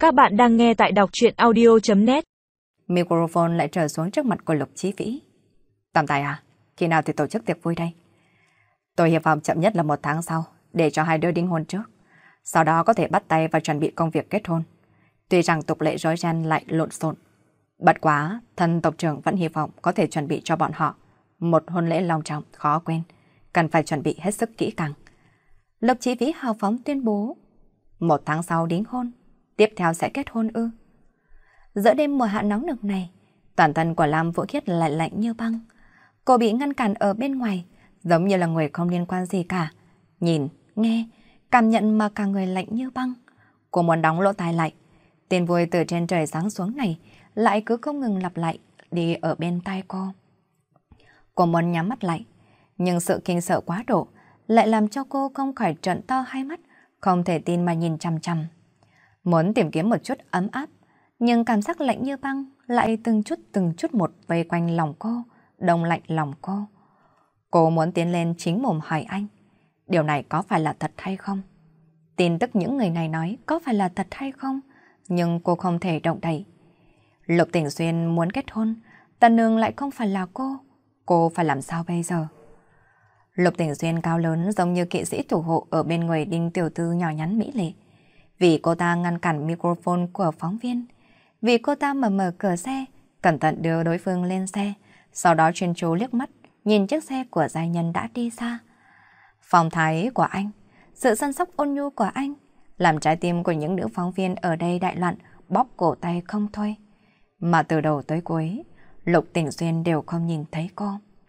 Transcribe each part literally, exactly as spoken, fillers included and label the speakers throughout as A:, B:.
A: Các bạn đang nghe tại đọc truyện audio chấm net.
B: Microphone lại trở xuống trước mặt của Lục Chí Vĩ. Tạm tài à, khi nào thì tổ chức tiệc vui đây? Tôi hy vọng chậm nhất là một tháng sau, để cho hai đứa đính hôn trước. Sau đó có thể bắt tay và chuẩn bị công việc kết hôn. Tuy rằng tục lệ rối ren lại lộn xộn. Bất quá, thân tộc trưởng vẫn hy vọng có thể chuẩn bị cho bọn họ một hôn lễ long trọng, khó quên. Cần phải chuẩn bị hết sức kỹ càng. Lục Chí Vĩ hào phóng tuyên bố. Một tháng sau đính hôn, tiếp theo sẽ kết hôn ư? Giữa đêm mùa hạ nóng nực này, toàn thân của Lam Vũ Khiết lại lạnh như băng. Cô bị ngăn cản ở bên ngoài, giống như là người không liên quan gì cả. Nhìn, nghe, cảm nhận mà cả người lạnh như băng. Cô muốn đóng lỗ tai lại. Tin vui từ trên trời giáng xuống này lại cứ không ngừng lặp lại đi ở bên tai cô. Cô muốn nhắm mắt lại, nhưng sự kinh sợ quá độ lại làm cho cô không khỏi trợn to hai mắt, không thể tin mà nhìn chằm chằm. Muốn tìm kiếm một chút ấm áp, nhưng cảm giác lạnh như băng lại từng chút từng chút một vây quanh lòng cô, đông lạnh lòng cô. Cô muốn tiến lên chính mồm hỏi anh, điều này có phải là thật hay không? Tin tức những người này nói có phải là thật hay không? Nhưng cô không thể động đậy. Lục Tỉnh Xuyên muốn kết hôn, Tần Nương lại không phải là cô. Cô phải làm sao bây giờ? Lục Tỉnh Xuyên cao lớn giống như kỵ sĩ thủ hộ ở bên người Đinh tiểu thư nhỏ nhắn mỹ lệ. Vì cô ta ngăn cản microphone của phóng viên, vì cô ta mở mở cửa xe, cẩn thận đưa đối phương lên xe, sau đó chuyên chú liếc mắt, nhìn chiếc xe của giai nhân đã đi xa. Phong thái của anh, sự săn sóc ôn nhu của anh, làm trái tim của những nữ phóng viên ở đây đại loạn, bóp cổ tay không thôi. Mà từ đầu tới cuối, Lục Tỉnh Xuyên đều không nhìn thấy cô.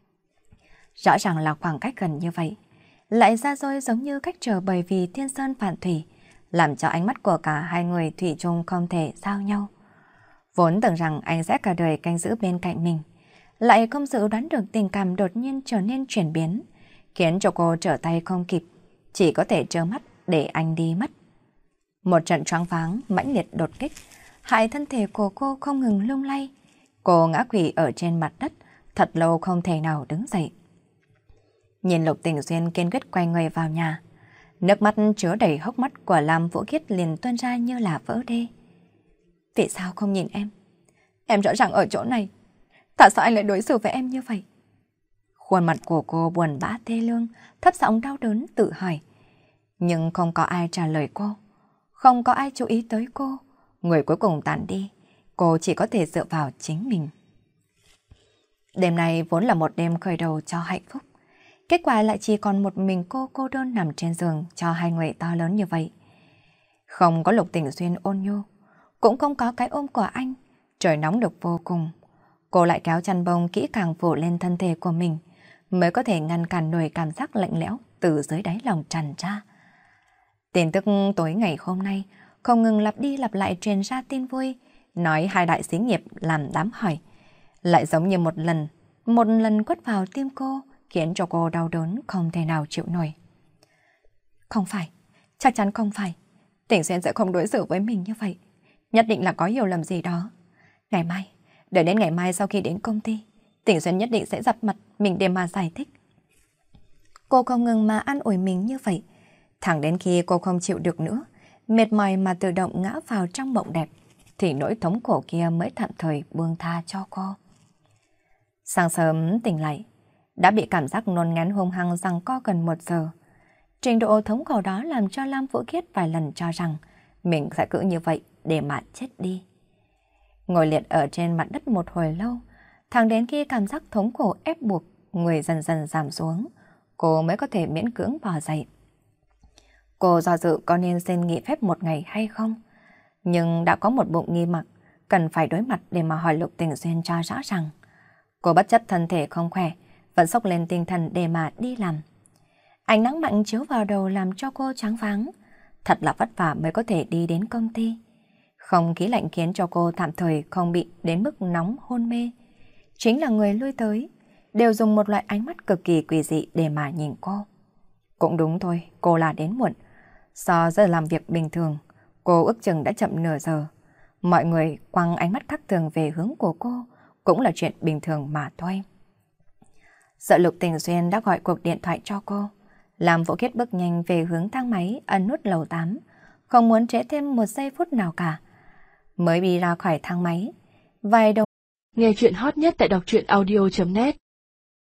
B: Rõ ràng là khoảng cách gần như vậy, lại ra rồi giống như cách trở bởi vì thiên sơn phản thủy, làm cho ánh mắt của cả hai người thủy chung không thể giao nhau. Vốn tưởng rằng anh sẽ cả đời canh giữ bên cạnh mình, lại không dự đoán được tình cảm đột nhiên trở nên chuyển biến, khiến cho cô trở tay không kịp, chỉ có thể trơ mắt để anh đi mất. Một trận choáng váng mãnh liệt đột kích, hại thân thể của cô không ngừng lung lay. Cô ngã quỵ ở trên mặt đất, thật lâu không thể nào đứng dậy. Nhìn Lục Tỉnh Xuyên kiên quyết quay người vào nhà, nước mắt chứa đầy hốc mắt của Lam Vũ Khiết liền tuôn ra như là vỡ đê. Vì sao không nhìn em? Em rõ ràng ở chỗ này. Tại sao anh lại đối xử với em như vậy? Khuôn mặt của cô buồn bã thê lương, thấp giọng đau đớn tự hỏi. Nhưng không có ai trả lời cô. Không có ai chú ý tới cô. Người cuối cùng tàn đi. Cô chỉ có thể dựa vào chính mình. Đêm này vốn là một đêm khởi đầu cho hạnh phúc. Kết quả lại chỉ còn một mình cô cô đơn nằm trên giường cho hai người to lớn như vậy. Không có Lục Tỉnh Xuyên ôn nhu, cũng không có cái ôm của anh. Trời nóng được vô cùng. Cô lại kéo chăn bông kỹ càng phủ lên thân thể của mình, mới có thể ngăn cản nổi cảm giác lạnh lẽo từ dưới đáy lòng tràn ra. Tin tức tối ngày hôm nay không ngừng lặp đi lặp lại truyền ra tin vui, nói hai đại xí nghiệp làm đám hỏi. Lại giống như một lần, một lần quất vào tim cô, khiến cho cô đau đớn không thể nào chịu nổi. Không phải, chắc chắn không phải. Tỉnh Xuyên sẽ không đối xử với mình như vậy. Nhất định là có hiểu lầm gì đó. Ngày mai, đợi đến ngày mai sau khi đến công ty, Tỉnh Xuyên nhất định sẽ gặp mặt mình để mà giải thích. Cô không ngừng mà an ủi mình như vậy, thẳng đến khi cô không chịu được nữa, mệt mỏi mà tự động ngã vào trong mộng đẹp, thì nỗi thống khổ kia mới tạm thời buông tha cho cô. Sáng sớm tỉnh lại, đã bị cảm giác nôn ngén hung hăng giằng co gần một giờ. Trình độ thống khổ đó làm cho Lam Vũ Khiết vài lần cho rằng mình sẽ cứ như vậy để mà chết đi. Ngồi liệt ở trên mặt đất một hồi lâu, thẳng đến khi cảm giác thống khổ ép buộc người dần dần giảm xuống, cô mới có thể miễn cưỡng bò dậy. Cô do dự có nên xin nghỉ phép một ngày hay không, nhưng đã có một bụng nghi mặc cần phải đối mặt để mà hỏi Lục Tỉnh Xuyên cho rõ ràng. Cô bất chấp thân thể không khỏe, vẫn xốc lên tinh thần để mà đi làm. Ánh nắng mạnh chiếu vào đầu làm cho cô choáng váng. Thật là vất vả mới có thể đi đến công ty. Không khí lạnh khiến cho cô tạm thời không bị đến mức nóng hôn mê. Chính là người lui tới đều dùng một loại ánh mắt cực kỳ quỷ dị để mà nhìn cô. Cũng đúng thôi, cô là đến muộn. So giờ làm việc bình thường, cô ước chừng đã chậm nửa giờ. Mọi người quăng ánh mắt khác thường về hướng của cô cũng là chuyện bình thường mà thôi. Sợ Lục Tỉnh Xuyên đã gọi cuộc điện thoại cho cô. Làm Vũ Khiết bước nhanh về hướng thang máy ấn nút lầu tám, không muốn trễ thêm một giây phút nào cả. mới đi ra khỏi thang máy. Vài đồng
A: Nghe chuyện hot nhất tại đọc truyện audio chấm net